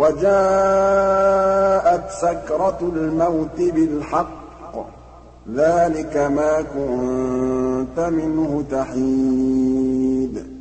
وَجَاءَتْ سَكْرَةُ الْمَوْتِ بِالْحَقِّ ۖ ذَٰلِكَ مَا كُنتَ مِنْهُ تَحِيدُ